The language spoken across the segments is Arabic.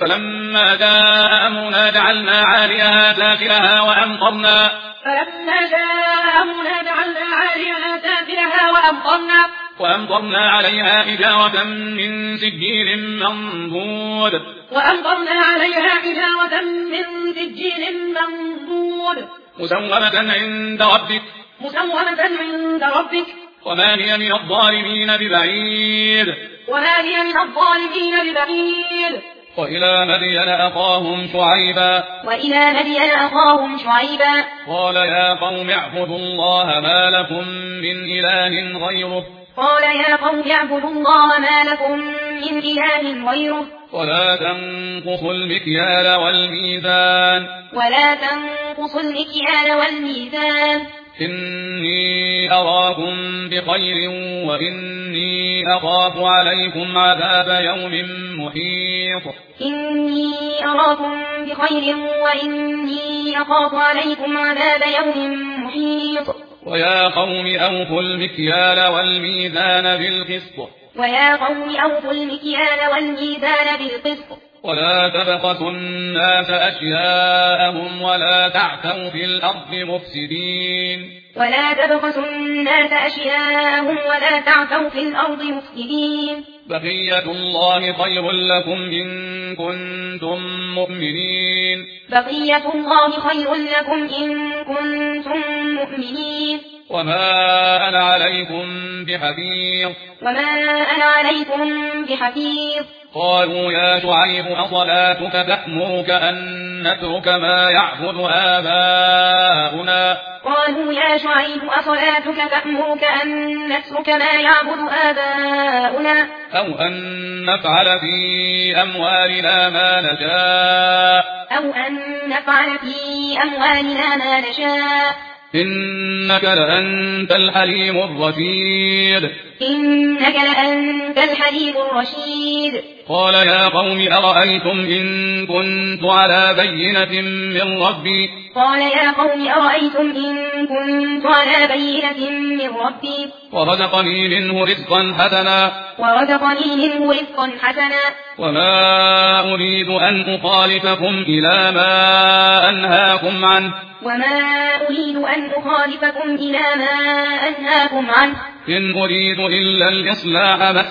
فلما جاء أمرنا جعلنا عاليها سافلها وأمطرنا عليها حجارة من سجيل منضود مسومة عند ربك وما هي من الظالمين ببعيد وإلى مدين أخاهم شعيبا قال يا قوم اعبدوا الله ما لكم من إله غيره ولا تنقصوا المكيال والميزان إني أراكم بخير وإني أخاف عليكم عذاب يوم محيط ويا قوم أوفوا المكيال والميزان بالقسط ولا تبخسوا الناس أشياءهم ولا تعثوا في الأرض مفسدين بقية الله خير لكم إن كنتم مؤمنين وما أنا عليكم بحفيظ قالوا يا شعيب أصلاتك تأمرك أن نترك ما يعبد آباؤنا أو أن نفعل في أموالنا ما نشاء إنك لأنت الحليم الرشيد قال يا قوم أرأيتم إن كنت على بينة من ربي ورزقني منه رزقا حسنا وما أريد أن أخالفكم إلى ما أنهاكم عنه إن أريد إلا الإصلاح ما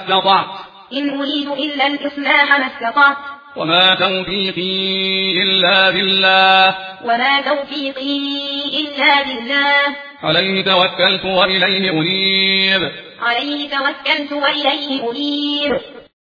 استطعت وما توفيقي إلا بالله عليه توكلت وإليه أنيب